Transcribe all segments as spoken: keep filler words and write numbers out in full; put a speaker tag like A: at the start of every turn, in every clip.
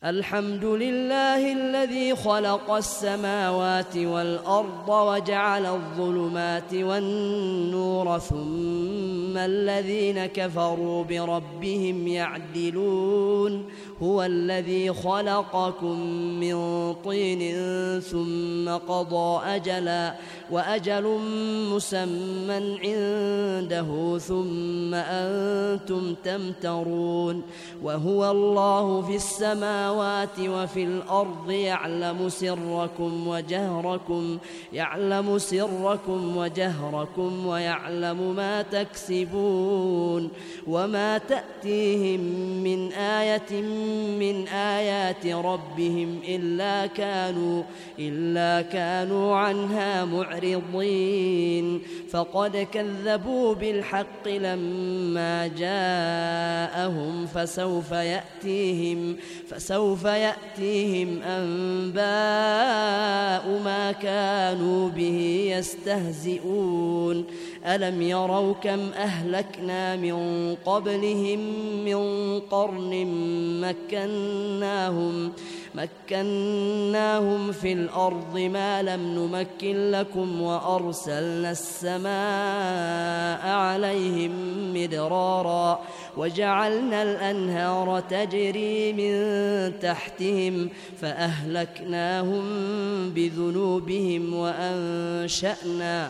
A: الحمد لله الذي خلق السماوات والأرض وجعل الظلمات والنور ثم الذين كفروا بربهم يعدلون هو الذي خلقكم من طين ثم قضى أجلا وأجل مسمى عنده ثم أنتم تمترون وهو الله في السماوات وفي الأرض يعلم سركم وجهركم يعلم سركم وجهركم ويعلم ما تكسبون وما تأتيهم من آية من آيات ربهم إلا كانوا إلا كانوا عنها معرضين فقد كذبوا بالحق لما جاءهم فسوف يأتيهم فسوف يأتيهم أنباء ما كانوا به يستهزئون ألم يروا كم أهلكنا من قبلهم من قرن مكناهم مكناهم في الأرض ما لم نمكن لكم وأرسلنا السماء عليهم مدرارا وجعلنا الأنهار تجري من تحتهم فأهلكناهم بذنوبهم وأنشأنا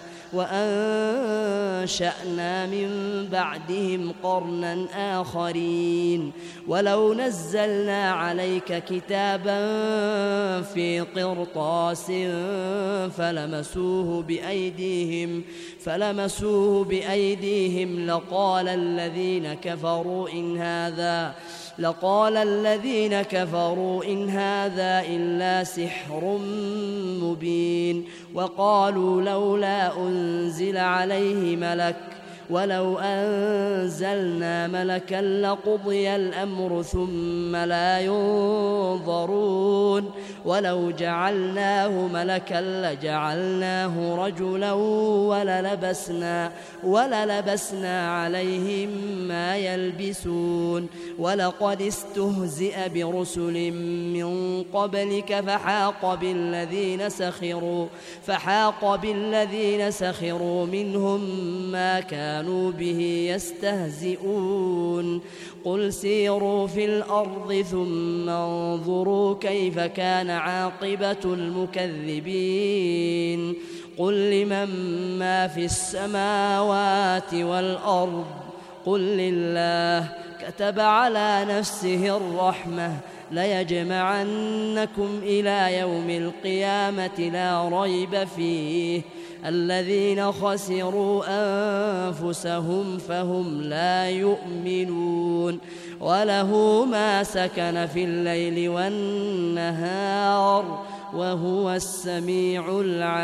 A: وأنشأنا من بعدهم قرنا آخرين ولو نزلنا عليك كتابا في قرطاس فلمسوه بأيديهم فلمسوه بأيديهم لقال الذين كفروا إن هذا لقال الذين كفروا إن هذا إلا سحر مبين وقالوا لولا أنزل عليه ملك ولو أنزلنا ملكا لقضي الأمر ثم لا ينظرون ولو جعلناه ملكا لجعلناه رجلا وللبسنا وللبسنا عليهم ما يلبسون ولقد استهزئ برسل من قبلك فحاق بالذين سخروا فحاق بالذين سخروا منهم ما كانوا به يستهزئون قل سيروا في الأرض ثم انظروا كيف كان عاقبة المكذبين قل لمن ما في السماوات والأرض قل لله كتب على نفسه الرحمة ليجمعنكم إلى يوم القيامة لا ريب فيه الذين خسروا أنفسهم فهم لا يؤمنون وله ما سكن في الليل والنهار وهو السميع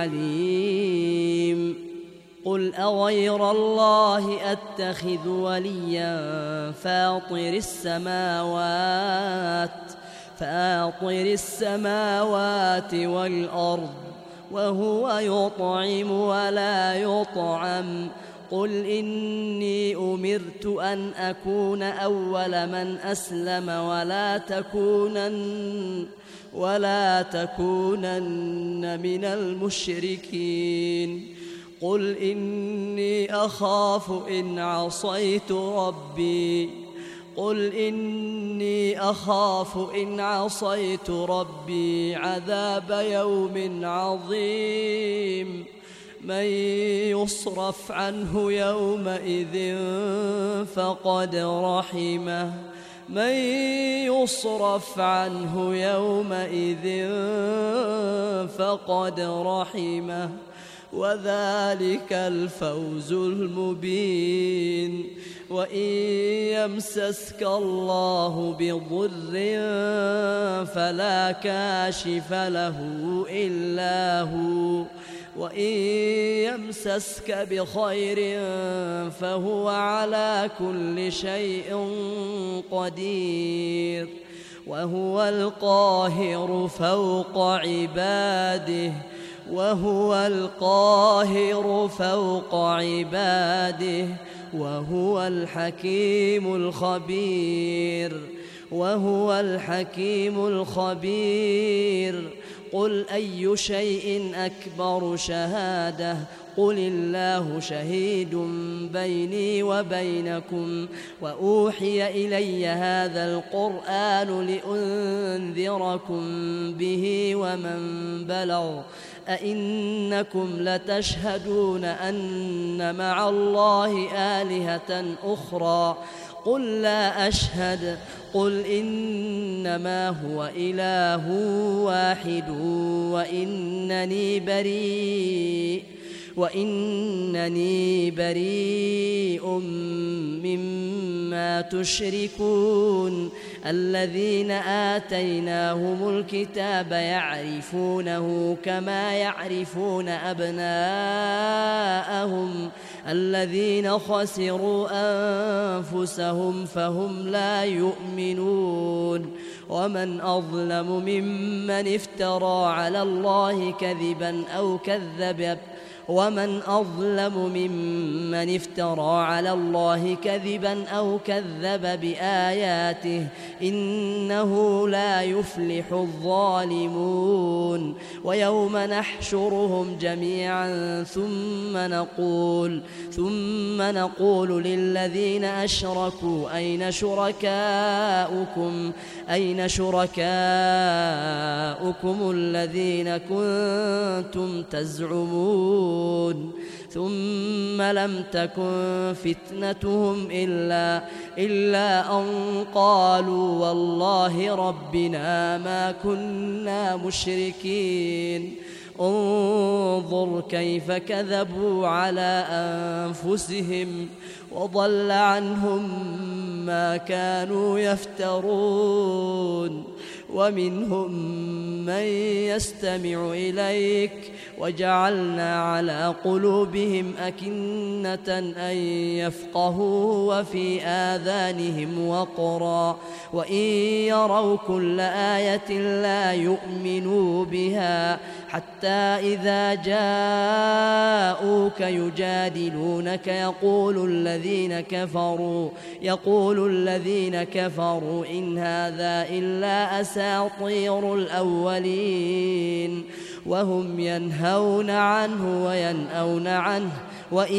A: العليم قل أغير الله أتخذ وليا فاطر السماوات فاطر السماوات والأرض وهو يطعم ولا يطعم قل إني أمرت أن أكون أول من أسلم ولا تكونن ولا تكونن من المشركين قل إني أخاف إن عصيت ربي قل إني أخاف إن عصيت ربي عذاب يوم عظيم من يصرف عنه يومئذ فقد رحمه من يصرف عنه يومئذ فقد رحمه وذلك الفوز المبين وإن يمسسك الله بضر فلا كاشف له إلا هو وإن يمسسك بخير فهو على كل شيء قدير وهو القاهر فوق عباده وهو القاهر فوق عباده وهو الحكيم الخبير وهو الحكيم الخبير. قل أي شيء أكبر شهادة قل الله شهيد بيني وبينكم وأوحي إلي هذا القرآن لأنذركم به ومن بلغ أئنكم لتشهدون أن مع الله آلهة أخرى قل لا أشهد قل إنما هو إله واحد وإنني بريء وإنني بريء مما تشركون. الذين آتيناهم الكتاب يعرفونه كما يعرفون أبناءهم الذين خسروا أنفسهم فهم لا يؤمنون. ومن أظلم ممن افترى على الله كذبا أو كذب ومن أظلم ممن افترى على الله كذبا أو كذب بآياته إنه لا يفلح الظالمون. ويوم نحشرهم جميعا ثم نقول ثم نقول للذين أشركوا أين شركاؤكم أين شركاؤكم الذين كنتم تزعمون ثم لم تكن فتنتهم إلا, إلا أن قالوا والله ربنا ما كنا مشركين. انظر كيف كذبوا على أنفسهم وضل عنهم ما كانوا يفترون. ومنهم من يستمع إليك وجعلنا على قلوبهم أكنة أن يفقهوا وفي آذانهم وقرا وإن يروا كل آية لا يؤمنوا بها حتى إذا جاءوك يجادلونك يقول الذين كفروا يقول الذين كفروا إن هذا إلا أساطير الأولين وهم ينهون عنه وينأون عنه وإن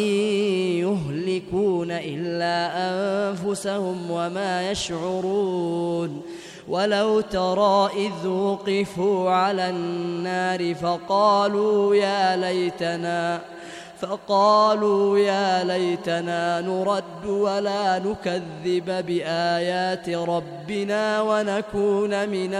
A: يهلكون إلا أنفسهم وما يشعرون. ولو ترى إذ وقفوا على النار فقالوا يا ليتنا فقالوا يا ليتنا نرد ولا نكذب بآيات ربنا ونكون من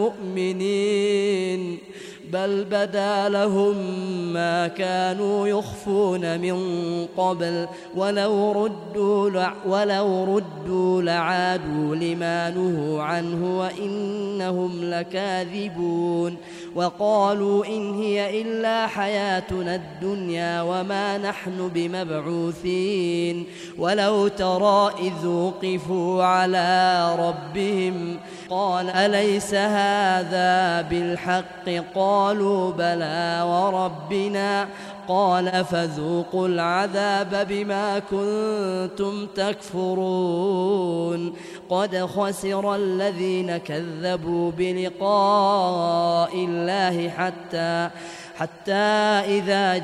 A: المؤمنين بل بدا لهم ما كانوا يخفون من قبل ولو ردوا, ولو ردوا لعادوا لما نهوا عنه وإنهم لكاذبون. وقالوا إن هي إلا حياتنا الدنيا وما نحن بمبعوثين. ولو ترى إذ وقفوا على ربهم قال أليس هذا بالحق قالوا بلى وربنا قال فذوقوا العذاب بما كنتم تكفرون. قد خسر الذين كذبوا بلقاء الله حتى حتى إذا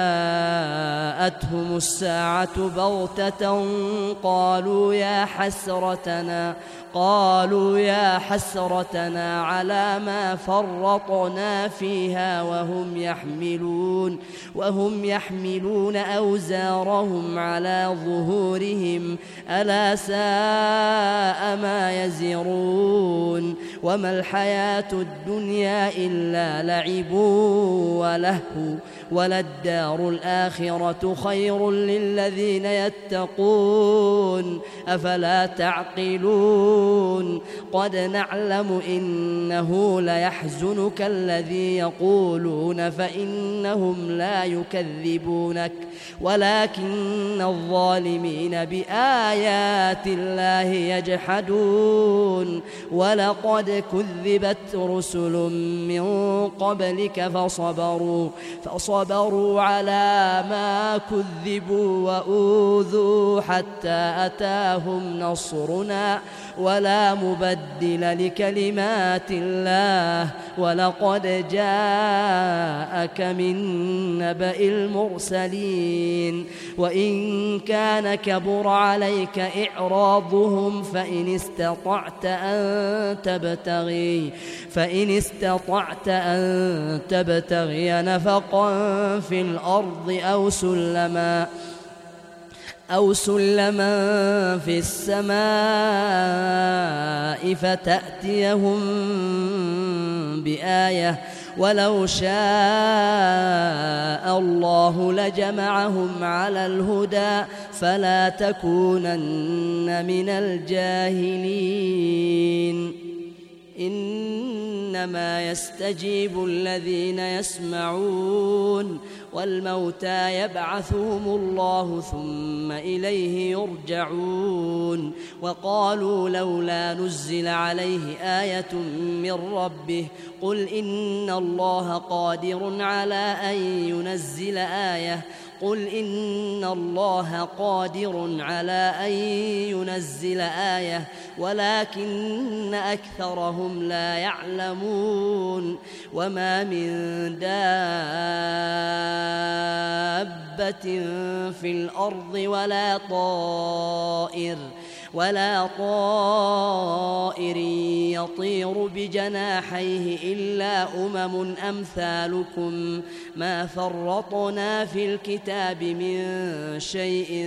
A: جاءتهم الساعة بغتة قالوا يا حسرتنا قالوا يا حسرتنا على ما فرطنا فيها وهم يحملون وهم يحملون أوزارهم على ظهورهم ألا ساء ما يزرون. وما الحياة الدنيا إلا لعب ولهو وللدار الآخرة خير للذين يتقون أفلا تعقلون. قد نعلم إنه ليحزنك الذي يقولون فإنهم لا يكذبونك ولكن الظالمين بآيات الله يجحدون. ولقد كذبت رسل من قبلك فصبروا فصبروا, فصبروا على ما كذبوا وأوذوا حتى أتاهم نصرنا ولا مبدل لكلمات الله ولقد جاءك من نبأ المرسلين وإن كان كبر عليك إعراضهم فإن استطعت أن تبتغي فإن استطعت أن تبتغي نفقا في الأرض أو سلما أو سلما في السماء فتأتيهم بآية ولو شاء الله لجمعهم على الهدى فلا تكونن من الجاهلين إنما يستجيب الذين يسمعون والموتى يبعثهم الله ثم إليه يرجعون وقالوا لولا نزل عليه آية من ربه قل إن الله قادر على أن ينزل آية قل إن الله قادر على أن ينزل آية ولكن أكثرهم لا يعلمون وما من دابة في الأرض ولا طائر ولا طائر يطير بجناحيه إلا أمم أمثالكم ما فرطنا في الكتاب من شيء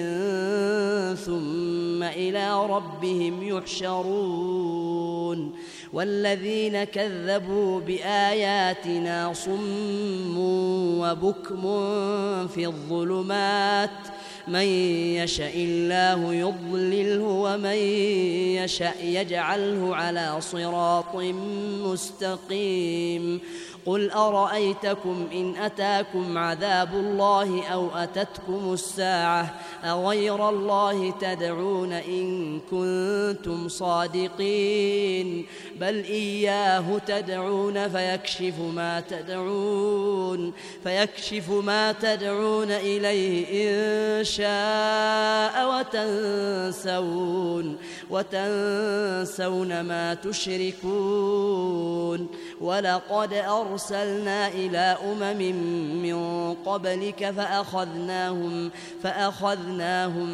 A: ثم إلى ربهم يحشرون والذين كذبوا بآياتنا صم وبكم في الظلمات من يشاء الله يضلله ومن يشاء يجعله على صراط مستقيم قل أرأيتكم إن أتاكم عذاب الله أو أتتكم الساعة أغير الله تدعون إن كنتم صادقين بل إياه تدعون فيكشف ما تدعون فيكشف ما تدعون إليه إن شاء وتنسون وتنسون ما تشركون ولقد أرسلنا إلى أمم من قبلك فأخذناهم فأخذناهم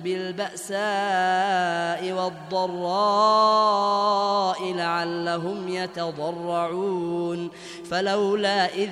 A: بالبأساء والضراء لعلهم يتضرعون فلولا إذ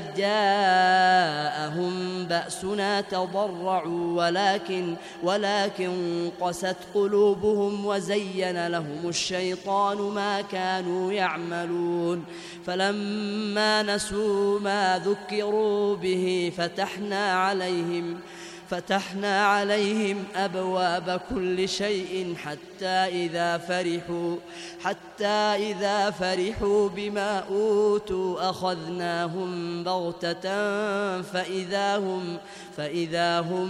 A: جاءهم بأسنا تضرعوا ولكن ولكن قست قلوبهم وزين لهم الشيطان ما كانوا يعملون فلما نسوا ما ذكروا به فتحنا عليهم فتحنا عليهم أبواب كل شيء حتى إذا فرحوا حتى إذا فرحوا بما أوتوا أخذناهم بغتة فإذا هم فإذا هم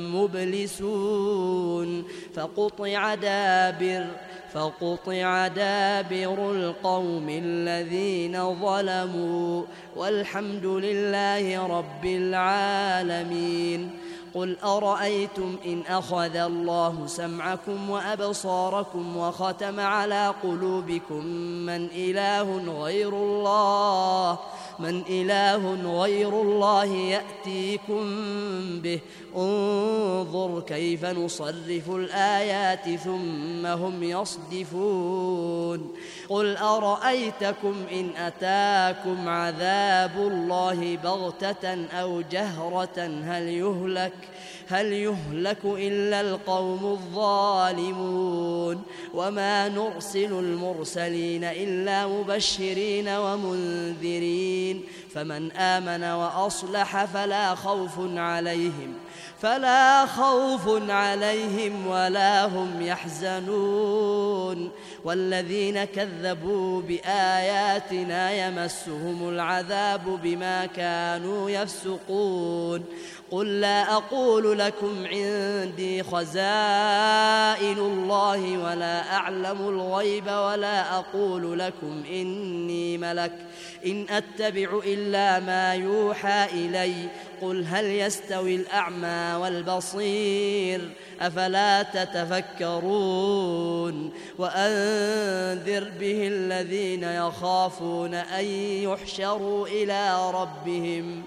A: مبلسون فقطع دابر فقطع دابر القوم الذين ظلموا والحمد لله رب العالمين قل أرأيتم إن أخذ الله سمعكم وأبصاركم وختم على قلوبكم من إله غير الله من إله غير الله يأتيكم به انظر كيف نصرف الآيات ثم هم يصدفون قل أرأيتكم إن أتاكم عذاب الله بغتة أو جهرة هل يهلك هل يهلك إلا القوم الظالمون وما نرسل المرسلين إلا مبشرين ومنذرين فمن آمن وأصلح فلا خوف عليهم فلا خوف عليهم ولا هم يحزنون والذين كذبوا بآياتنا يمسهم العذاب بما كانوا يفسقون قل لا أقول لكم عندي خزائن الله ولا أعلم الغيب ولا أقول لكم إني ملك إن أتبع أتبع إلا ما يوحى إلي قل هل يستوي الأعمى والبصير أفلا تتفكرون وأنذر به الذين يخافون أن يحشروا إلى ربهم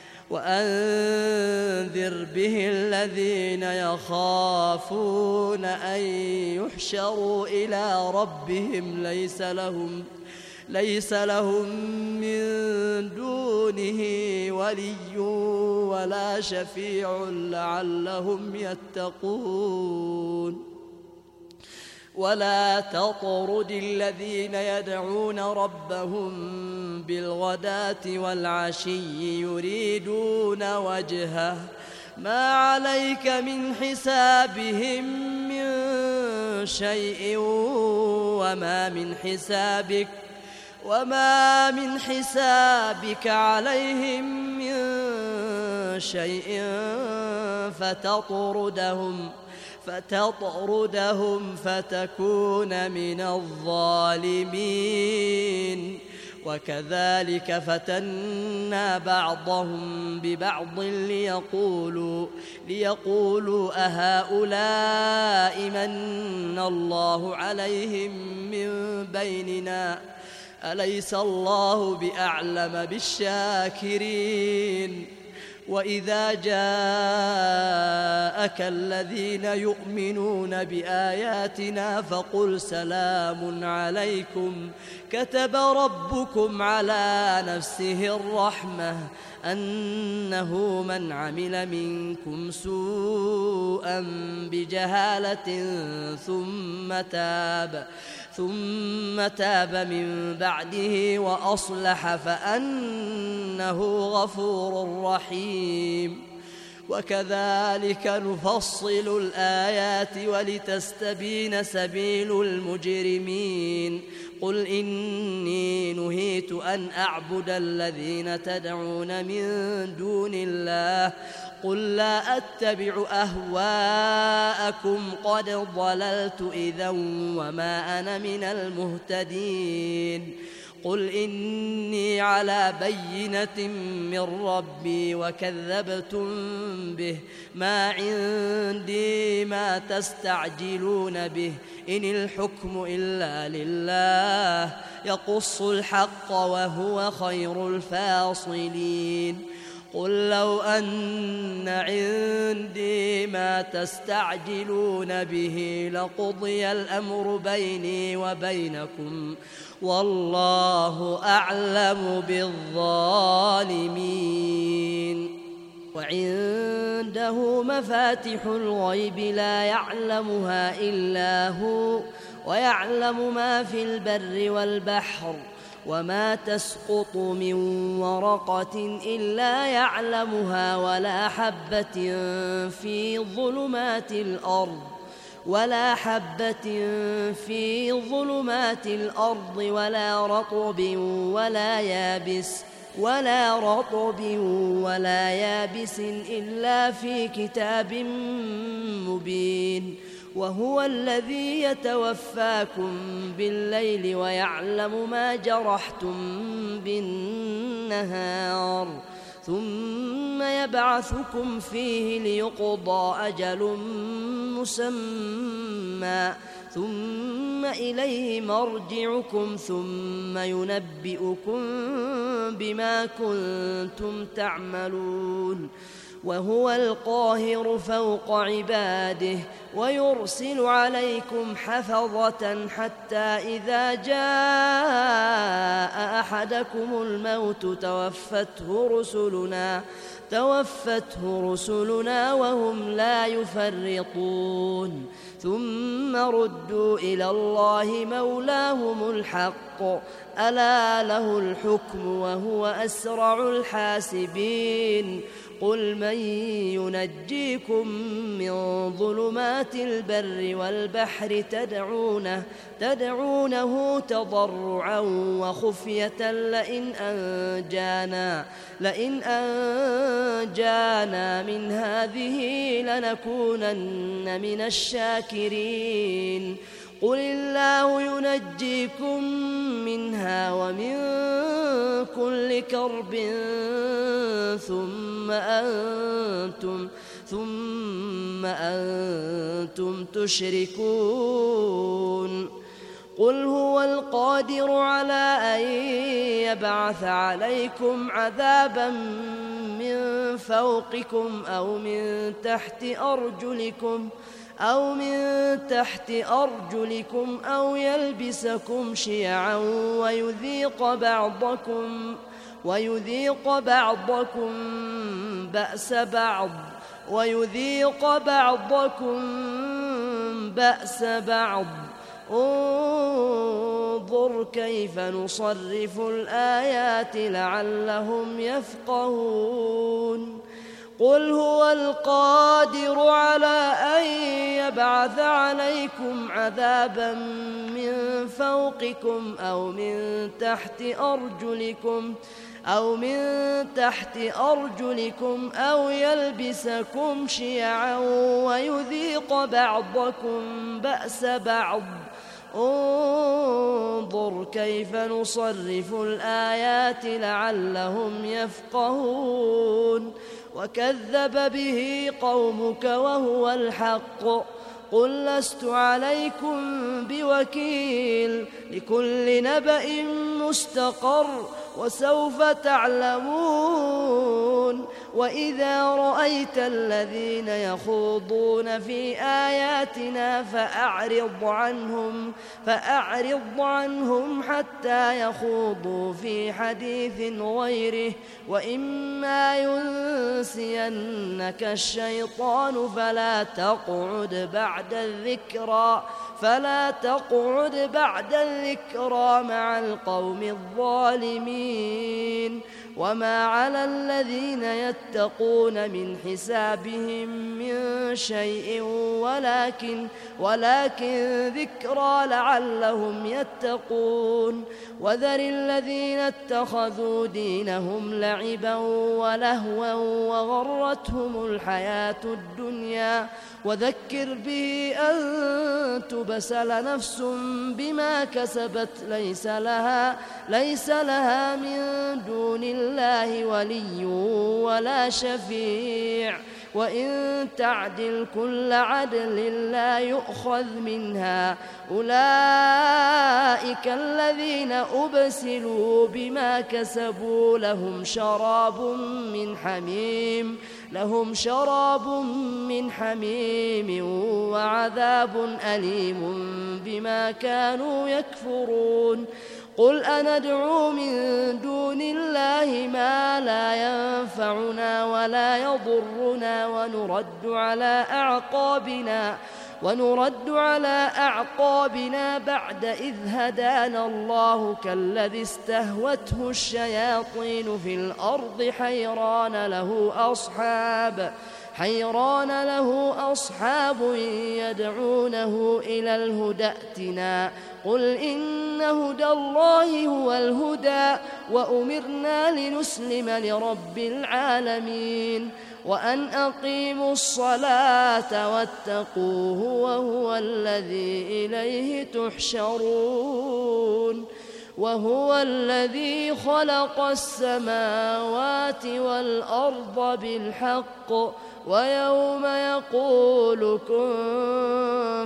A: وأنذر به الذين يخافون أن يحشروا إلى ربهم ليس لهم ليس لهم من دونه ولي ولا شفيع لعلهم يتقون ولا تطرد الذين يدعون ربهم بالغداة والعشي يريدون وجهه ما عليك من حسابهم من شيء وما من حسابك وما من حسابك عليهم من شيء فتطردهم فتطردهم فتكون من الظالمين وكذلك فتنا بعضهم ببعض ليقولوا ليقولوا أهؤلاء من الله عليهم من بيننا أليس الله بأعلم بالشاكرين وإذا جاءك الذين يؤمنون بآياتنا فقل سلام عليكم كتب ربكم على نفسه الرحمة أنه من عمل منكم سوءا بجهالة ثم تاب ثم تاب من بعده وأصلح فأنه غفور رحيم وكذلك نفصل الآيات ولتستبين سبيل المجرمين قل إني نهيت أن أعبد الذين تدعون من دون الله قل لا أتبع أهواءكم قد ضللت إذا وما أنا من المهتدين قل إني على بينة من ربي وكذبتم به ما عندي ما تستعجلون به إن الحكم إلا لله يقص الحق وهو خير الفاصلين قل لو أن عندي ما تستعجلون به لقضي الأمر بيني وبينكم والله أعلم بالظالمين وعنده مفاتح الغيب لا يعلمها إلا هو ويعلم ما في البر والبحر وما تسقط من ورقة إلا يعلمها ولا حبة في ظلمات الأرض ولا حبة في ظلمات الأرض ولا رطب ولا يابس ولا رطب ولا يابس إلا في كتاب مبين وهو الذي يتوفاكم بالليل ويعلم ما جرحتم بالنهار ثم يبعثكم فيه ليقضى أجل مسمى ثم إليه مرجعكم ثم ينبئكم بما كنتم تعملون وهو القاهر فوق عباده ويرسل عليكم حفظة حتى إذا جاء أحدكم الموت توفته رسلنا توفته رسلنا وهم لا يفرطون ثم ردوا إلى الله مولاهم الحق ألا له الحكم وهو أسرع الحاسبين قل من ينجيكم من ظلمات البر والبحر تدعونه تدعونه تضرعا وخفية لئن أنجانا لئن أنجانا من هذه لنكونن من الشاكرين قل الله ينجيكم منها ومن كل كرب ثم أنتم ثم أنتم تشركون قل هو القادر على أن يبعث عليكم عذابا من فوقكم أو من تحت أرجلكم أو من تحت أرجلكم أو يلبسكم شيعا ويذيق بعضكم ويذيق بعضكم بأس بعض ويذيق بعضكم بأس بعض انظر كيف نصرف الآيات لعلهم يفقهون قل هو القادر على أن يبعث عليكم عذابا من فوقكم أو من تحت أرجلكم أو من تحت أرجلكم أو يلبسكم شيعا ويذيق بعضكم بأس بعض انظر كيف نصرف الآيات لعلهم يفقهون وكذب به قومك وهو الحق قل لست عليكم بوكيل لكل نبأ مستقر وسوف تعلمون وإذا رأيت الذين يخوضون في آياتنا فأعرض عنهم فأعرض عنهم حتى يخوضوا في حديث غيره وإما ينسينك الشيطان فلا تقعد بعد الذكرى فلا تقعد بعد الذكرى مع القوم الظالمين وما على الذين يتقون من حسابهم من شيء ولكن ولكن ذكرى لعلهم يتقون وذر الذين اتخذوا دينهم لعبا ولهوا وغرتهم الحياة الدنيا وذكر به أن تبسل نفس بما كسبت ليس لها ليس لها من دون الله ولي ولا شفيع وإن تعدل كل عدل لا يؤخذ منها أولئك الذين أبسلوا بما كسبوا لهم شراب من حميم لهم شراب من حميم وعذاب أليم بما كانوا يكفرون قل أندعو من دون الله ما لا ينفعنا ولا يضرنا ونرد على أعقابنا ونرد على أعقابنا بعد إذ هدانا الله كالذي استهوته الشياطين في الأرض حيران له أصحاب حيران له أصحاب يدعونه إلى الهدى ائتنا قل إن هدى الله هو الهدى وأمرنا لنسلم لرب العالمين وأن أقيموا الصلاة واتقوه وهو الذي إليه تحشرون وهو الذي خلق السماوات والأرض بالحق ويوم يقول كن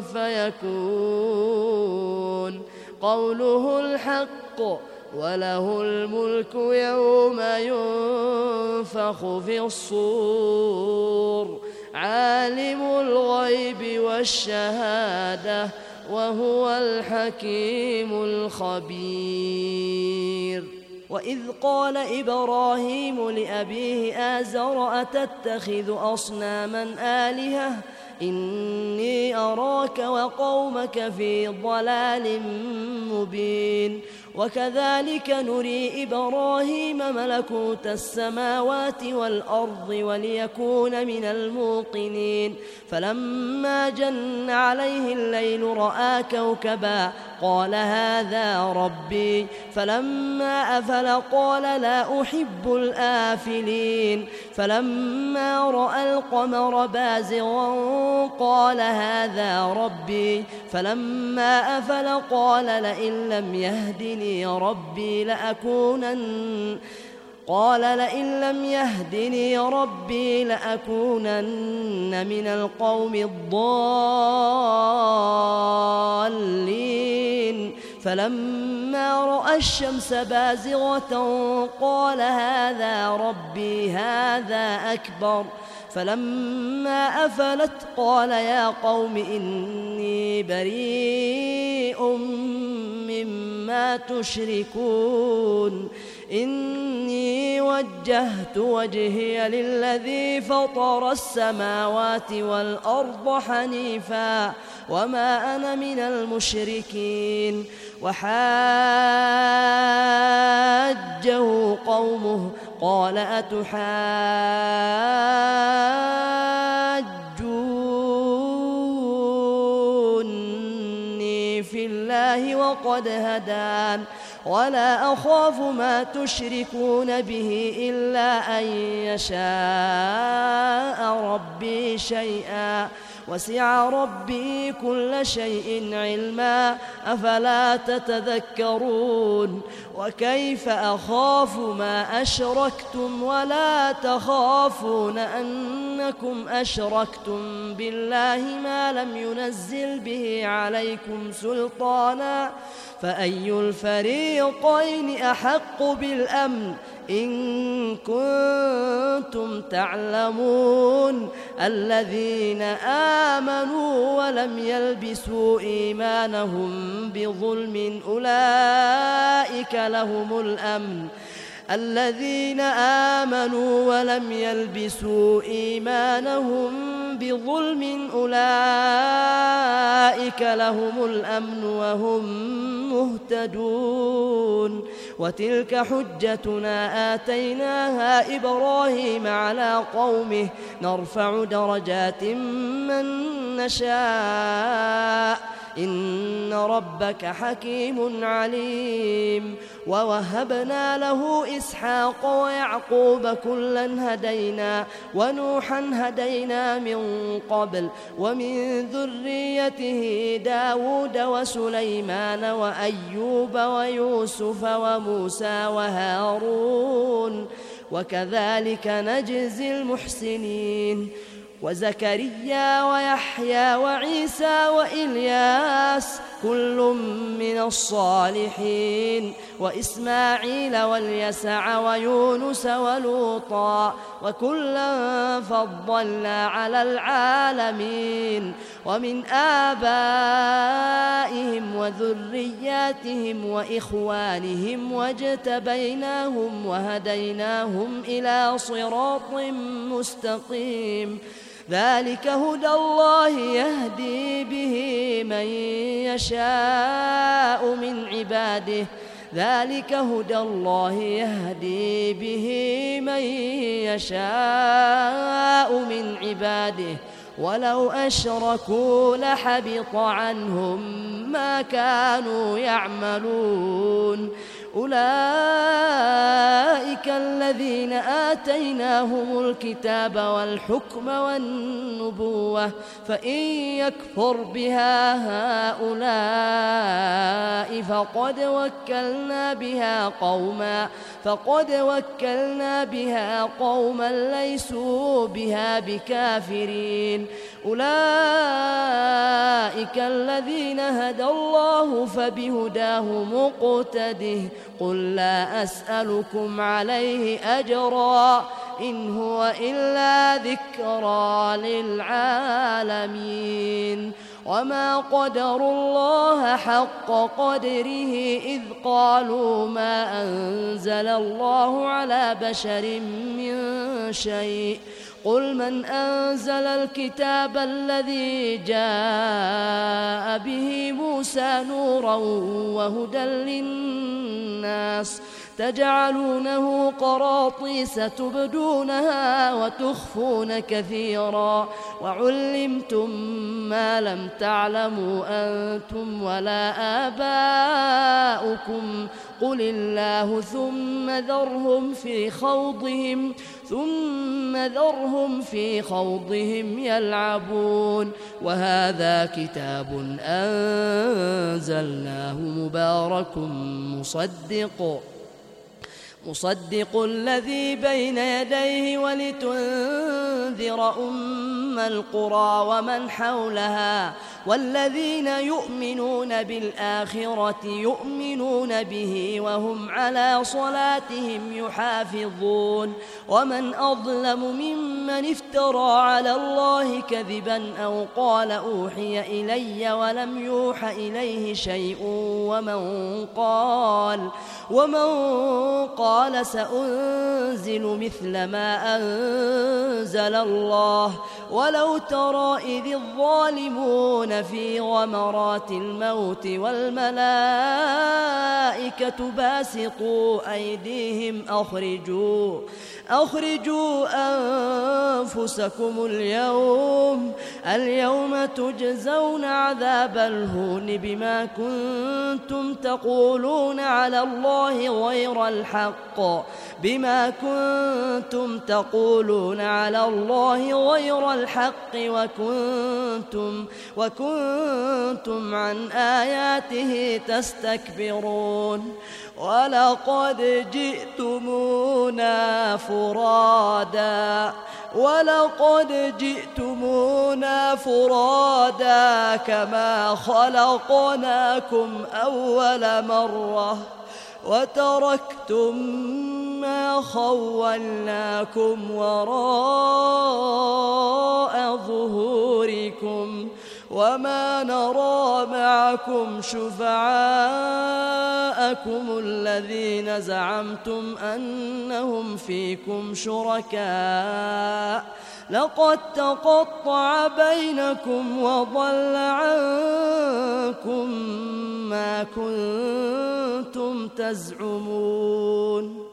A: فيكون قوله الحق وله الملك يوم ينفخ في الصور عالم الغيب والشهادة وهو الحكيم الخبير وإذ قال إبراهيم لأبيه آزر أتتخذ أصناما آلهة إني أراك وقومك في ضلال مبين وكذلك نري إبراهيم ملكوت السماوات والأرض وليكون من الموقنين فلما جن عليه الليل رأى كوكبا قال هذا ربي فلما أفل قال لا أحب الآفلين فلما رأى القمر بازغا قال هذا ربي فلما أفل قال لئن لم يهدني ربي لأكونن قال لئن لم يهدني ربي لأكونن من القوم الضالين فلما رأى الشمس بازغة قال هذا ربي هذا أكبر فلما أفلت قال يا قوم إني بريء مما تشركون إني وجهت وجهي للذي فطر السماوات والأرض حنيفا وما أنا من المشركين وحاجه قومه قال أتحاجوني في الله وقد هدان ولا أخاف ما تشركون به إلا أن يشاء ربي شيئا وسع ربي كل شيء علما أفلا تتذكرون وكيف أخاف ما أشركتم ولا تخافون أنكم أشركتم بالله ما لم ينزل به عليكم سلطانا فأي الفريقين أحق بالأمن إن كنتم تعلمون الذين آمنوا ولم يلبسوا إيمانهم بظلم أولئك لهم الأمن الذين آمنوا ولم يلبسوا إيمانهم بظلم أولئك لهم الأمن وهم مهتدون وتلك حجتنا آتيناها إبراهيم على قومه نرفع درجات من نشاء إن ربك حكيم عليم ووهبنا له إسحاق ويعقوب كلا هدينا ونوحا هدينا من قبل ومن ذريته داود وسليمان وأيوب ويوسف وموسى وهارون وكذلك نجزي المحسنين وزكريا ويحيى وعيسى وإلياس كل من الصالحين وإسماعيل واليسع ويونس ولوطا وكلا فضلنا على العالمين ومن آبائهم وذرياتهم وإخوانهم واجتبيناهم وهديناهم إلى صراط مستقيم ذلك هدى الله يهدي به من يشاء من عباده ذلك هدى الله يهدي به من يشاء من عباده ولو أشركوا لحبط عنهم ما كانوا يعملون أولئك الذين آتيناهم الكتاب والحكم والنبوة فإن يكفر بها هؤلاء فقد وكلنا بها قوما فقد وكلنا بها قوما ليسوا بها بكافرين أولئك الذين هدى الله فبهداه مقتده قل لا أسألكم عليه أجرا إن هو إلا ذكرى للعالمين وما قدروا الله حق قدره إذ قالوا ما أنزل الله على بشر من شيء قل من أنزل الكتاب الذي جاء به موسى نورا وهدى للناس تجعلونه قراطيس تبدونها وتخفون كثيرا وعلمتم ما لم تعلموا أنتم ولا آباؤكم قل الله ثم ذرهم في خوضهم ثم ذرهم في خوضهم يلعبون وهذا كتاب أنزلناه مبارك مصدق مصدق الذي بين يديه ولتنذر أم القرى ومن حولها والذين يؤمنون بالآخرة يؤمنون به وهم على صلاتهم يحافظون ومن أظلم ممن افترى على الله كذبا أو قال أوحي إلي ولم يوح إليه شيء ومن قال ومن قال سأنزل مثل ما أنزل الله ولو ترى إذ الظالمون في غمرات الموت والملائكة باسطوا أيديهم أخرجوا أخرجوا أنفسكم اليوم اليوم تجزون عذاب الهون بما كنتم تقولون على الله غير الحق بما كنتم تقولون على الله غير الحق وكنتم وكنتم عن آياته تستكبرون ولقد جئتمونا فرادا ولقد جئتمونا فرادا كما خلقناكم أول مرة وتركتم ما خولناكم وراء ظهوركم وما نرى معكم شفعاءكم الذين زعمتم أنهم فيكم شركاء لقد تقطع بينكم وضل عنكم ما كنتم تزعمون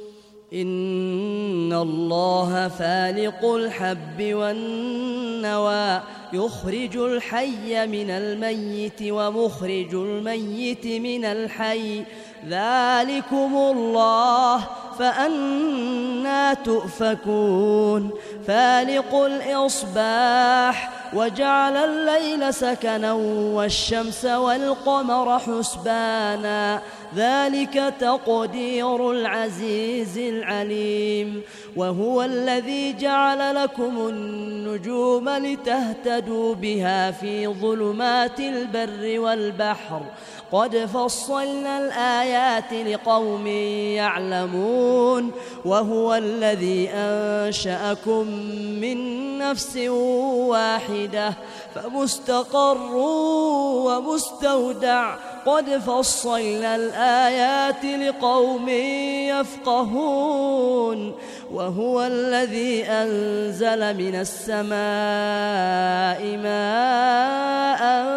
A: إن الله فالق الحب والنوى يخرج الحي من الميت ومخرج الميت من الحي ذلكم الله فأنى تؤفكون فالق الإصباح وجعل الليل سكنا والشمس والقمر حسبانا ذلك تقدير العزيز العليم وهو الذي جعل لكم النجوم لتهتدوا بها في ظلمات البر والبحر قد فصلنا الآيات لقوم يعلمون وهو الذي أنشأكم من نفس واحدة فمستقر ومستودع قد فصلنا الآيات لقوم يفقهون وهو الذي أنزل من السماء ماء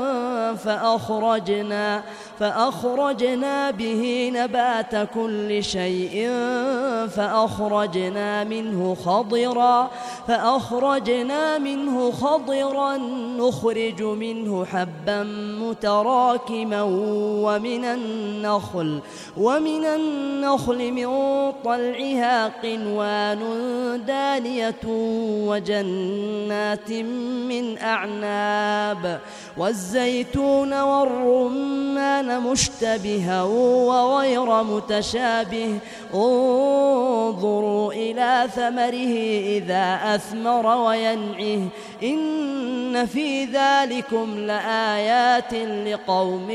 A: فأخرجنا فأخرجنا به نبات كل شيء فأخرجنا منه خضرا فأخرجنا منه خضرا نخرج منه حبا متراكما ومن النخل ومن النخل من طلعها قنوان دانية وجنات من أعناب والزيتون والرمان مشتبها وغير متشابه انظروا إلى ثمره إذا أثمر وينعه إن في ذلكم لآيات لقوم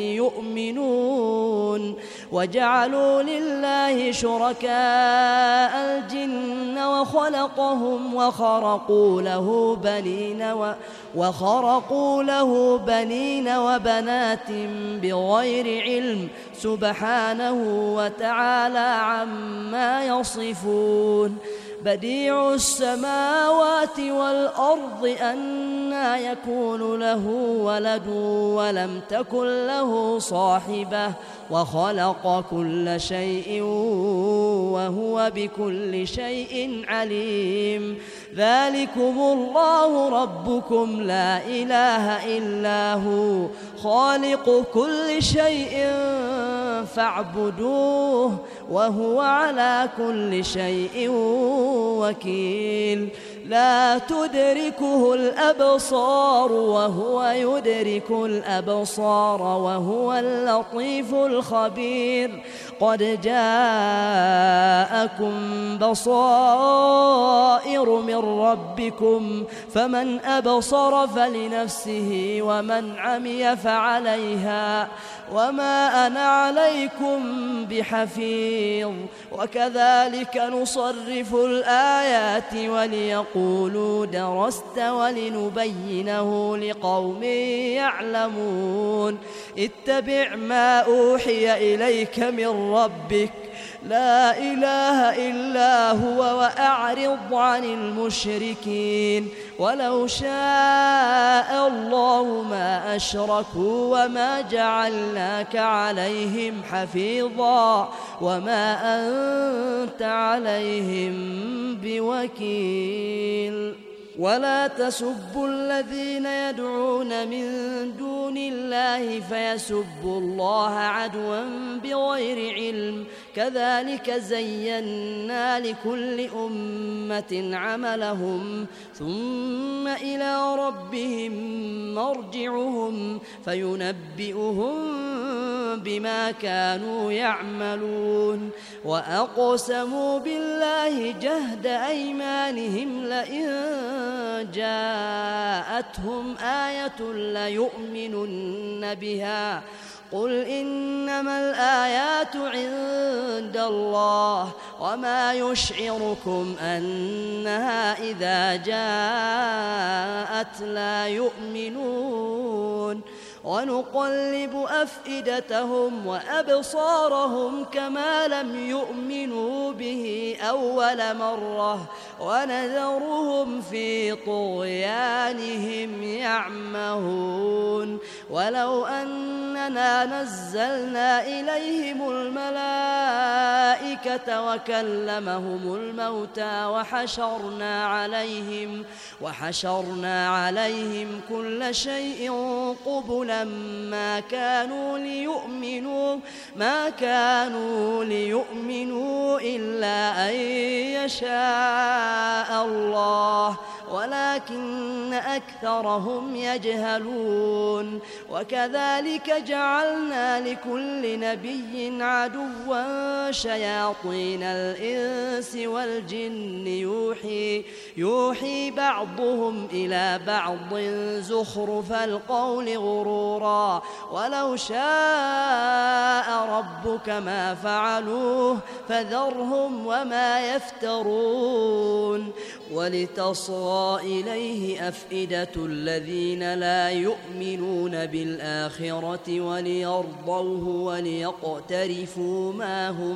A: يؤمنون وجعلوا لله شركاء الجن وخلقهم وخرقوا له بنين و وخرقوا له بنين وبنات بغير علم سبحانه وتعالى عما يصفون بديع السماوات والأرض أنى يكون له ولد ولم تكن له صاحبة وخلق كل شيء وهو بكل شيء عليم ذلكم الله ربكم لا إله إلا هو خالق كل شيء فاعبدوه وهو على كل شيء وكيل لا تدركه الأبصار وهو يدرك الأبصار وهو اللطيف الخبير قد جاءكم بصائر من ربكم فمن أبصر فلنفسه ومن عمي فعليها وما أنا عليكم بحفيظ وكذلك نصرف الآيات وليقولوا درست ولنبينه لقوم يعلمون اتبع ما أوحي إليك من ربك لا إله إلا هو وأعرض عن المشركين ولو شاء الله ما أشركوا وما جعلناك عليهم حفيظا وما أنت عليهم بوكيل ولا تسبوا الذين يدعون من دون الله فيسبوا الله عدوا بغير علم كذلك زينا لكل أمة عملهم ثم إلى ربهم مرجعهم فينبئهم بما كانوا يعملون وأقسموا بالله جهد أيمانهم لئن جاءتهم آية ليؤمنن بها قل إنما الآيات عند الله وما يشعركم أنها إذا جاءت لا يؤمنون ونقلب أفئدتهم وأبصارهم كما لم يؤمنوا به أول مرة ونذرهم في طغيانهم يعمهون ولو أننا نزلنا إليهم الملائكة وكلمهم الموتى وحشرنا عليهم وحشرنا عليهم كل شيء قبلا ما كانوا ليؤمنوا ما كانوا ليؤمنوا إلا أن يشاء الله ولكن أكثرهم يجهلون وكذلك جعلنا لكل نبي عدوا شياطين الإنس والجن يوحي يوحي بعضهم إلى بعض زخرف القول غرورا ولو شاء ربك ما فعلوه فذرهم وما يفترون ولتصغى إليه أفئدة الذين لا يؤمنون بالآخرة وليرضوه وليقترفوا ما هم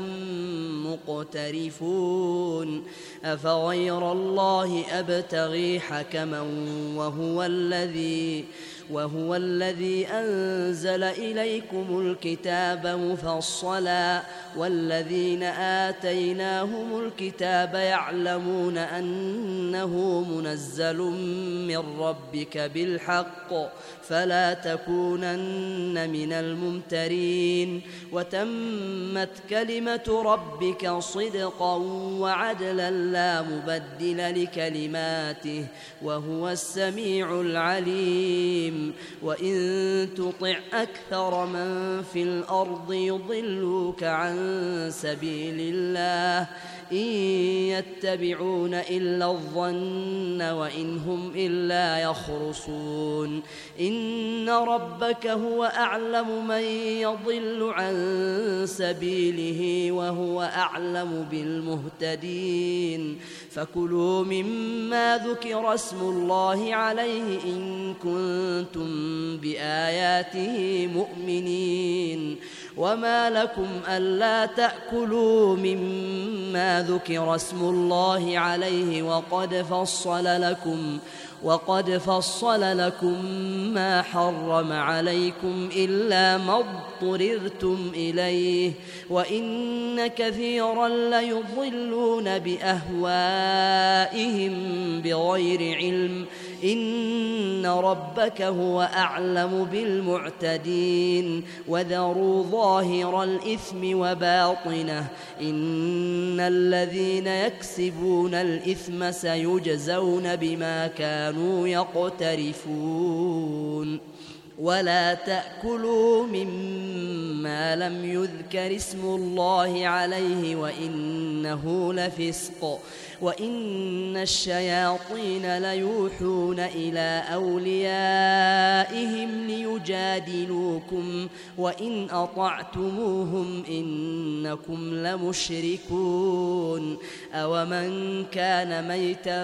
A: مقترفون أفغير الله أبتغي حكما وهو الذي وهو الذي أنزل إليكم الكتاب مفصلا والذين آتيناهم الكتاب يعلمون أنه منزل من ربك بالحق فلا تكونن من الممترين وتمت كلمة ربك صدقا وعدلا لا مبدل لكلماته وهو السميع العليم وإن تطع أكثر من في الأرض يضلوك عن سبيل الله إن يتبعون إلا الظن وإن هم إلا يخرصون إن ربك هو أعلم من يضل عن سبيله وهو أعلم بالمهتدين فكلوا مما ذكر اسم الله عليه إن كنتم بآياته مؤمنين وما لكم ألا تأكلوا مما ذكر اسم الله عليه وقد فصل لكم وقد فصل لكم ما حرم عليكم إلا ما اضطررتم إليه وإن كثيرا ليضلون بأهوائهم بغير علم إن ربك هو أعلم بالمعتدين وذروا ظاهر الإثم وباطنه إن الذين يكسبون الإثم سيجزون بما كانوا يقترفون ولا تأكلوا مما لم يذكر اسم الله عليه وإنه لفسق وإن الشياطين ليوحون إلى أوليائهم ليجادلوكم وإن أطعتموهم إنكم لمشركون أومن كان ميتا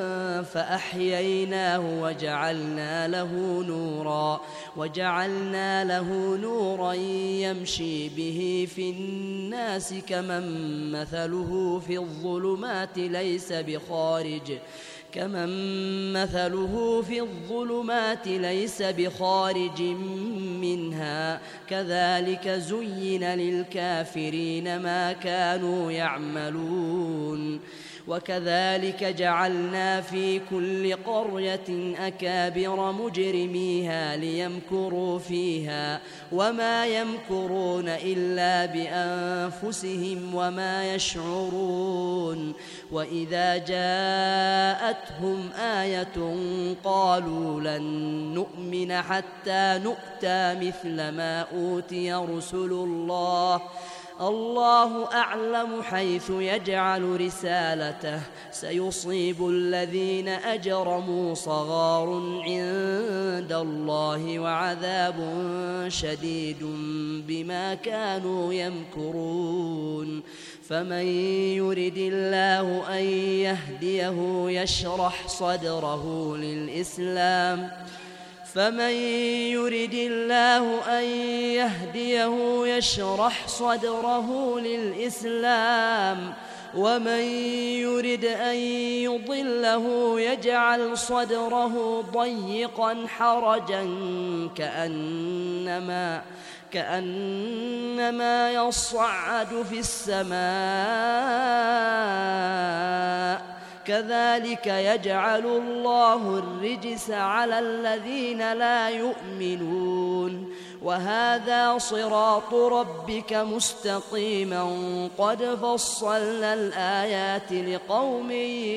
A: فأحييناه وجعلنا له نورا وجعلنا له نورا يمشي به في الناس كمن مثله في الظلمات ليس بخارج كمن مثله في الظلمات ليس بخارج منها كذلك زين للكافرين ما كانوا يعملون وكذلك جعلنا في كل قرية أكابر مجرميها ليمكروا فيها وما يمكرون إلا بأنفسهم وما يشعرون وإذا جاءتهم آية قالوا لن نؤمن حتى نؤتى مثل ما أوتي رسل الله الله أعلم حيث يجعل رسالته سيصيب الذين أجرموا صغار عند الله وعذاب شديد بما كانوا يمكرون فمن يرد الله أن يهديه يشرح صدره للإسلام فمن يرد الله أن يهديه يشرح صدره للإسلام ومن يرد أن يضله يجعل صدره ضيقا حرجا كأنما كأنما يصعد في السماء كذلك يجعل الله الرجس على الذين لا يؤمنون وهذا صراط ربك مستقيما قد فصلنا الآيات لقوم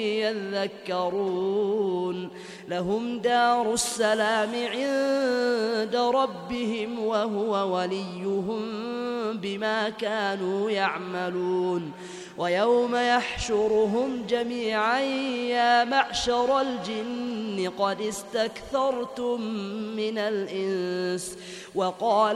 A: يذكرون لهم دار السلام عند ربهم وهو وليهم بما كانوا يعملون ويوم يحشرهم جميعا يا معشر الجن قد استكثرتم من الإنس وقال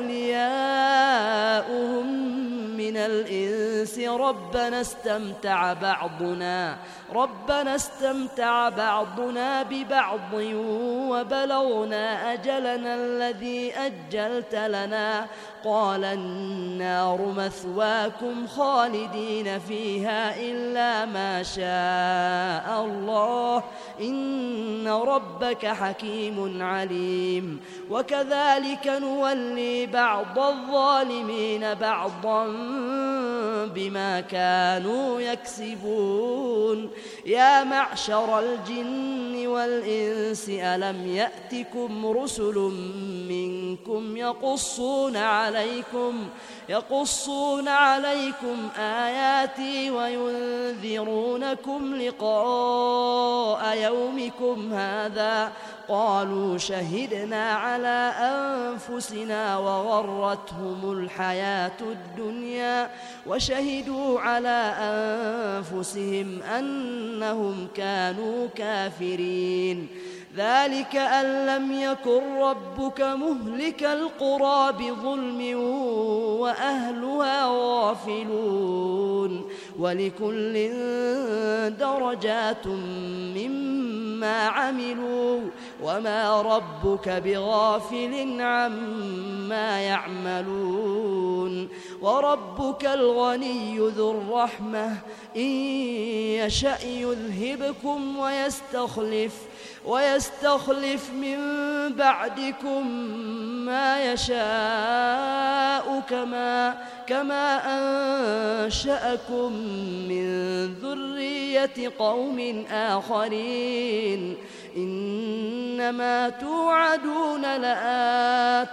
A: أولياؤهم من الإنس ربنا استمتع بعضنا ربنا استمتع بعضنا ببعض وبلغنا أجلنا الذي أجلت لنا قال النار مثواكم خالدين فيها إلا ما شاء الله إن ربك حكيم عليم وكذلك نولي بعض الظالمين بعضا بما كانوا يكسبون يا معشر الجن والإنس ألم يأتكم رسل منكم يقصون عليكم يقصون عليكم آياتي وينذرونكم لقاء يومكم هذا قالوا شهدنا على أنفسنا وغرتهم الحياة الدنيا وشهدوا على أنفسهم أنهم كانوا كافرين ذلك أن لم يكن ربك مهلك القرى بظلم وأهلها غافلون ولكل درجات مما عملوا وما ربك بغافل عما يعملون يشركون وربك الغني ذو الرحمة إن يشأ يذهبكم ويستخلف ويستخلف من بعدكم ما يشاء كما كما أنشأكم من ذرية قوم آخرين إنما توعدون لآت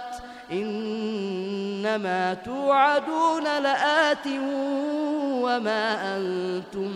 A: إنما توعدون لآت وما أنتم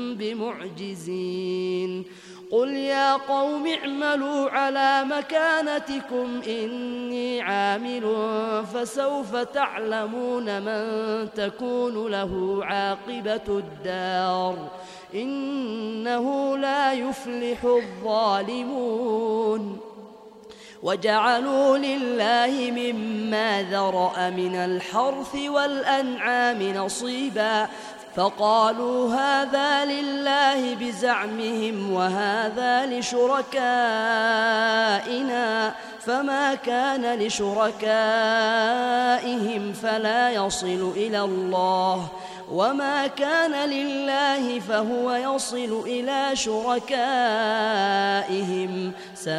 A: بمعجزين قل يا قوم اعملوا على مكانتكم إني عامل فسوف تعلمون من تكون له عاقبة الدار إنه لا يفلح الظالمون وجعلوا لله مما ذرأ من الحرث والأنعام نصيبا فقالوا هذا لله بزعمهم وهذا لشركائنا فما كان لشركائهم فلا يصل إلى الله وما كان لله فهو يصل إلى شركائهم ساء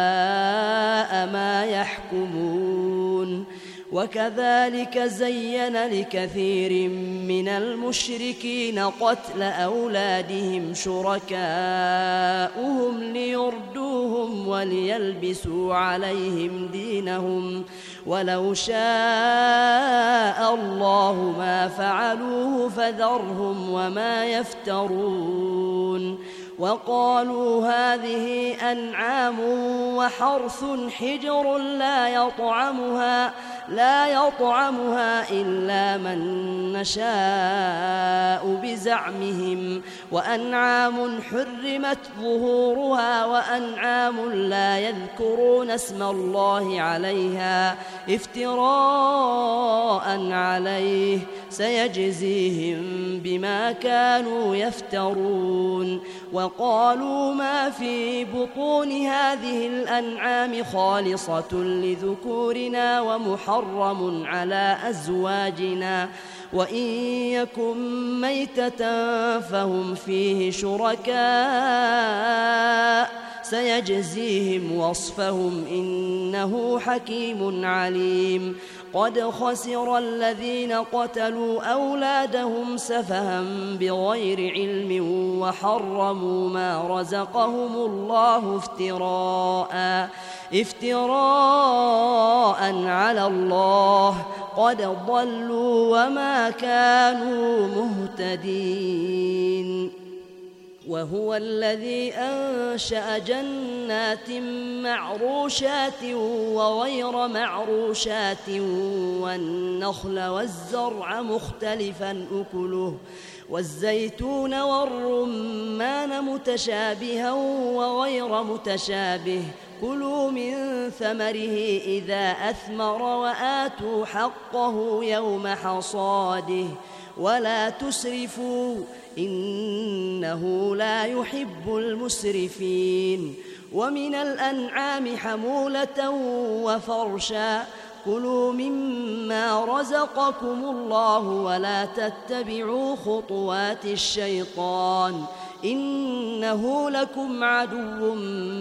A: ما يحكمون وكذلك زين لكثير من المشركين قتل أولادهم شركاؤهم ليردوهم وليلبسوا عليهم دينهم ولو شاء الله ما فعلوه فذرهم وما يفترون وقالوا هذه أنعام وحرث حجر لا يطعمها لا يطعمها إلا من نشاء بزعمهم وأنعام حرمت ظهورها وأنعام لا يذكرون اسم الله عليها افتراء عليه سيجزيهم بما كانوا يفترون وقالوا ما في بطون هذه الأنعام خالصة لذكورنا ومحرم على أزواجنا وإن يكن ميتة فهم فيه شركاء سيجزيهم وصفهم إنه حكيم عليم قد خسر الذين قتلوا أولادهم سفها بغير علم وحرموا ما رزقهم الله افتراء افتراء على الله قد ضلوا وما كانوا مهتدين وهو الذي أنشأ جنات معروشات وغير معروشات والنخل والزرع مختلفا أكله والزيتون والرمان متشابها وغير متشابه كلوا من ثمره إذا أثمر وآتوا حقه يوم حصاده ولا تسرفوا إنه لا يحب المسرفين ومن الأنعام حمولة وفرشا كلوا مما رزقكم الله ولا تتبعوا خطوات الشيطان إنه لكم عدو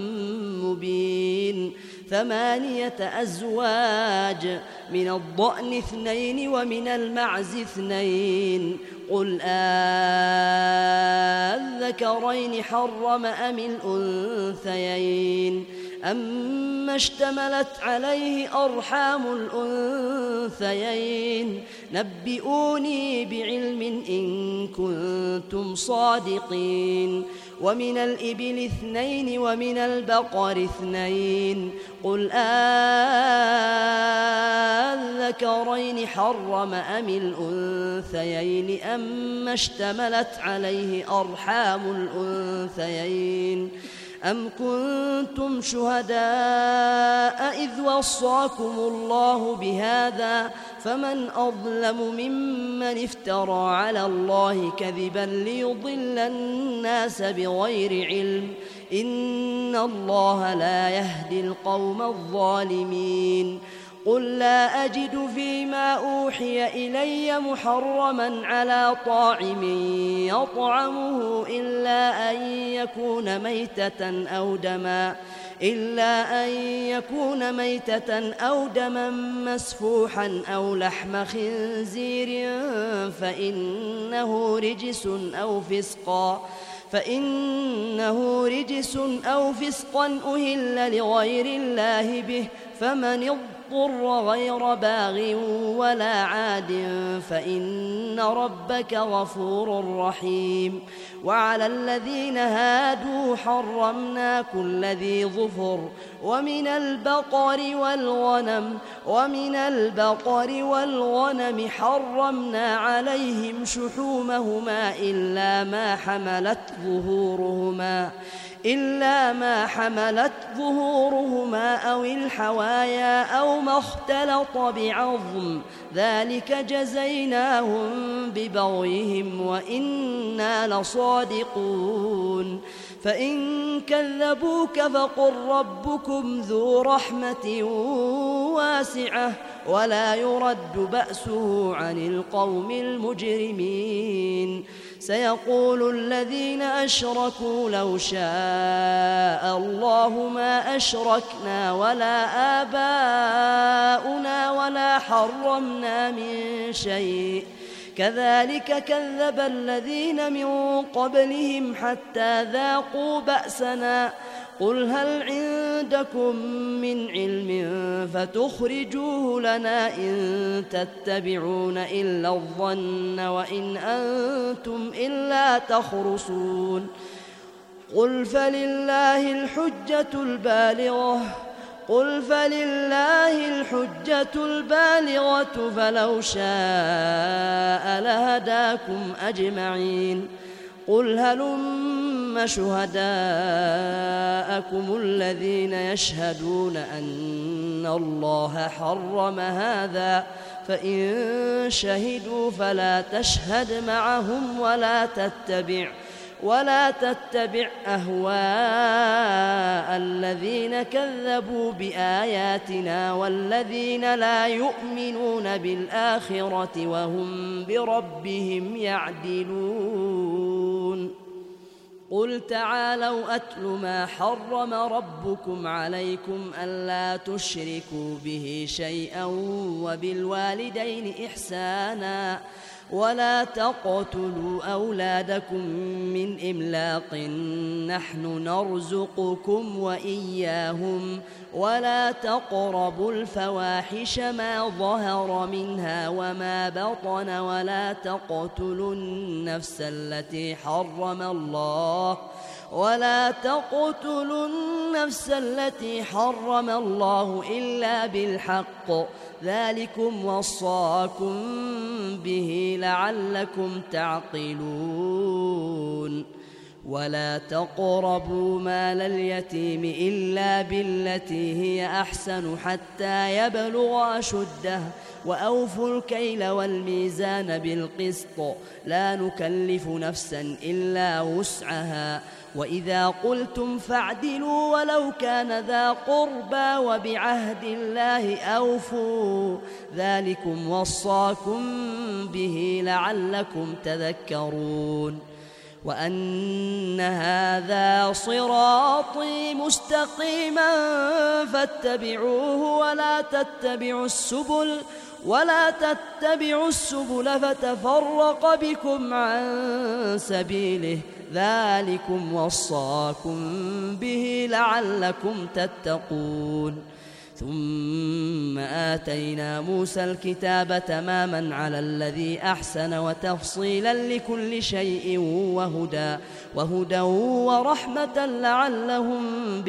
A: مبين ثمانية أزواج من الضأن اثنين ومن المعز اثنين قل أذكرين حرم أم الأنثيين أما اشتملت عليه أرحام الأنثيين نبئوني بعلم إن كنتم صادقين ومن الإبل اثنين ومن البقر اثنين قل أذكرين حرم أم الأنثيين أما اشتملت عليه أرحام الأنثيين أم كنتم شهداء إذ وصاكم الله بهذا فمن أظلم ممن افترى على الله كذبا ليضل الناس بغير علم إن الله لا يهدي القوم الظالمين قل لا أجد فيما أوحي إلي محرما على طاعم يطعمه إلا أن يكون ميتة أو دما إلا أن يكون ميتة أو دما مسفوحا أو لحم خنزير فإنه رجس أو فسقا فإنه رجس أو فسقا أهل لغير الله به فمن اضطر غير باغ ولا عاد فإن ربك غفور رحيم. وعلى الذين هادوا حرمنا كل ذي ظفر ومن البقر والغنم ومن البقر والغنم حرمنا عليهم شحومهما إلا ما حملت ظهورهما إلا ما حملت ظهورهما أو الحوايا أو ما اختلط بعظم ذلك جزيناهم ببغيهم وإنا لصادقون. فإن كذبوك فقل ربكم ذو رحمة واسعة ولا يرد بأسه عن القوم المجرمين. سيقول الذين أشركوا لو شاء الله ما أشركنا ولا آباؤنا ولا حرمنا من شيء كذلك كذب الذين من قبلهم حتى ذاقوا بأسنا قل هل عندكم من علم فتخرجوه لنا إن تتبعون إلا الظن وإن أنتم إلا تخرصون. قل فلله الحجة البالغة قل فلله الحجة البالغة فلو شاء لهداكم أجمعين. قل هلم شهداءكم الذين يشهدون أن الله حرم هذا فإن شهدوا فلا تشهد معهم ولا تتبع ولا تتبع أهواء الذين كذبوا بآياتنا والذين لا يؤمنون بالآخرة وهم بربهم يعدلون. قل تعالوا أتل ما حرم ربكم عليكم ألا تشركوا به شيئا وبالوالدين إحسانا ولا تقتلوا أولادكم من إملاق نحن نرزقكم وإياهم ولا تقربوا الفواحش ما ظهر منها وما بطن ولا تقتلوا النفس التي حرم الله ولا تقتلوا النفس التي حرم الله إلا بالحق ذلكم وصاكم به لعلكم تعقلون. ولا تقربوا مال اليتيم إلا بالتي هي أحسن حتى يبلغ أشده وأوفوا الكيل والميزان بالقسط لا نكلف نفسا إلا وسعها وإذا قلتم فاعدلوا ولو كان ذا قربى وبعهد الله أوفوا ذلكم وصاكم به لعلكم تذكرون. وأن هذا صراطي مستقيما فاتبعوه ولا تتبعوا السبل ولا تتبعوا السبل فتفرق بكم عن سبيله ذلكم وصاكم به لعلكم تتقون. ثم آتينا موسى الكتاب تماما على الذي أحسن وتفصيلا لكل شيء وهدى وهدى ورحمة لعلهم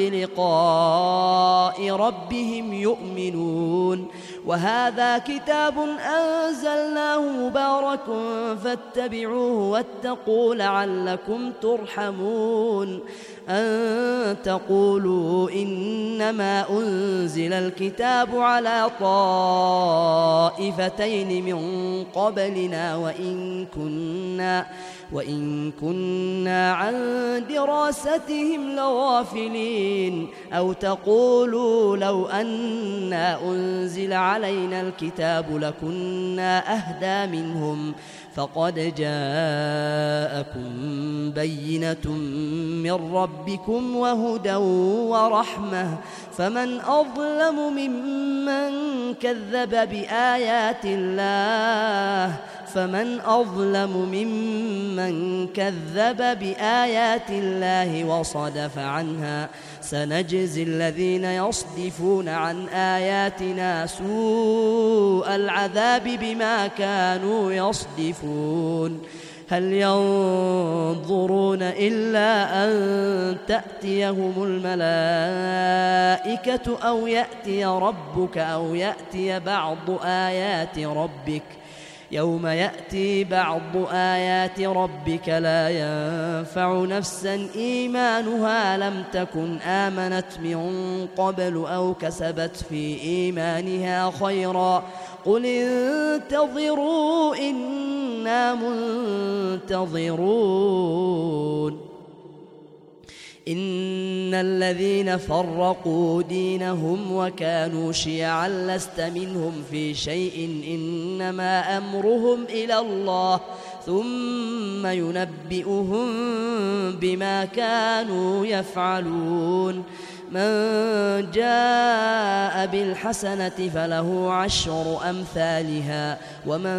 A: بلقاء ربهم يؤمنون. وهذا كتاب أنزلناه مبارك فاتبعوه واتقوا لعلكم ترحمون. أن تقولوا إنما أنزل الكتاب على طائفتين من قبلنا وإن كنا وإن كنا عن دراستهم لغافلين أو تقولوا لو أنا أنزل علينا الكتاب لكنا أهدى منهم فقد جاءكم بينة من ربكم وهدى ورحمة فمن أظلم ممن كذب بآيات الله فمن أظلم ممن كذب بآيات الله وصدف عنها سنجزي الذين يصدفون عن آياتنا سوء العذاب بما كانوا يصدفون هل ينظرون إلا أن تأتيهم الملائكة أو يأتي ربك أو يأتي بعض آيات ربك يوم يأتي بعض آيات ربك لا ينفع نفسا إيمانها لم تكن آمنت من قبل أو كسبت في إيمانها خيرا قل انتظروا إنا منتظرون إن الذين فرقوا دينهم وكانوا شيعا لست منهم في شيء إنما أمرهم إلى الله ثم ينبئهم بما كانوا يفعلون من جاء بالحسنة فله عشر أمثالها ومن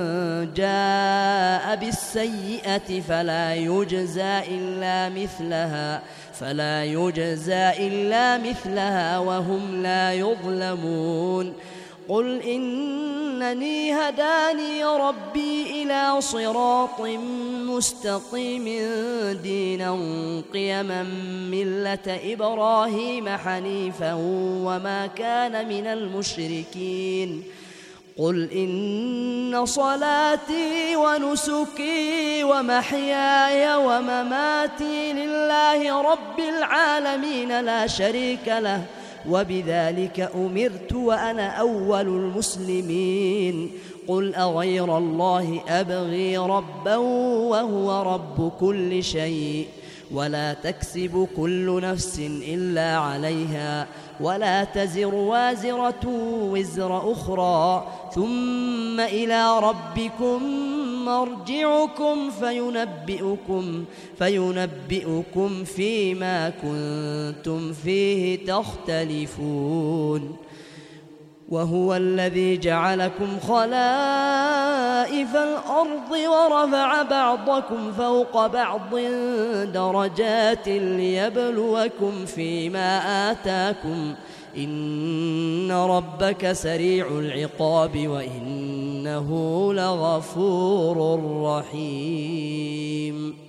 A: جاء بالسيئة فلا يجزى إلا مثلها فلا يجزى إلا مثلها وهم لا يظلمون قل إنني هداني ربي إلى صراط مستقيم دينا قيما ملة إبراهيم حنيفا وما كان من المشركين قل إن صلاتي ونسكي ومحياي ومماتي لله رب العالمين لا شريك له وبذلك أمرت وأنا أول المسلمين قل أغير الله أبغي ربا وهو رب كل شيء ولا تكسب كل نفس إلا عليها ولا تزر وازرة وزر أخرى ثم إلى ربكم مرجعكم فينبئكم فينبئكم فيما كنتم فيه تختلفون وهو الذي جعلكم خلائف الأرض ورفع بعضكم فوق بعض درجات ليبلوكم فيما آتاكم إن ربك سريع العقاب وإنه لغفور رحيم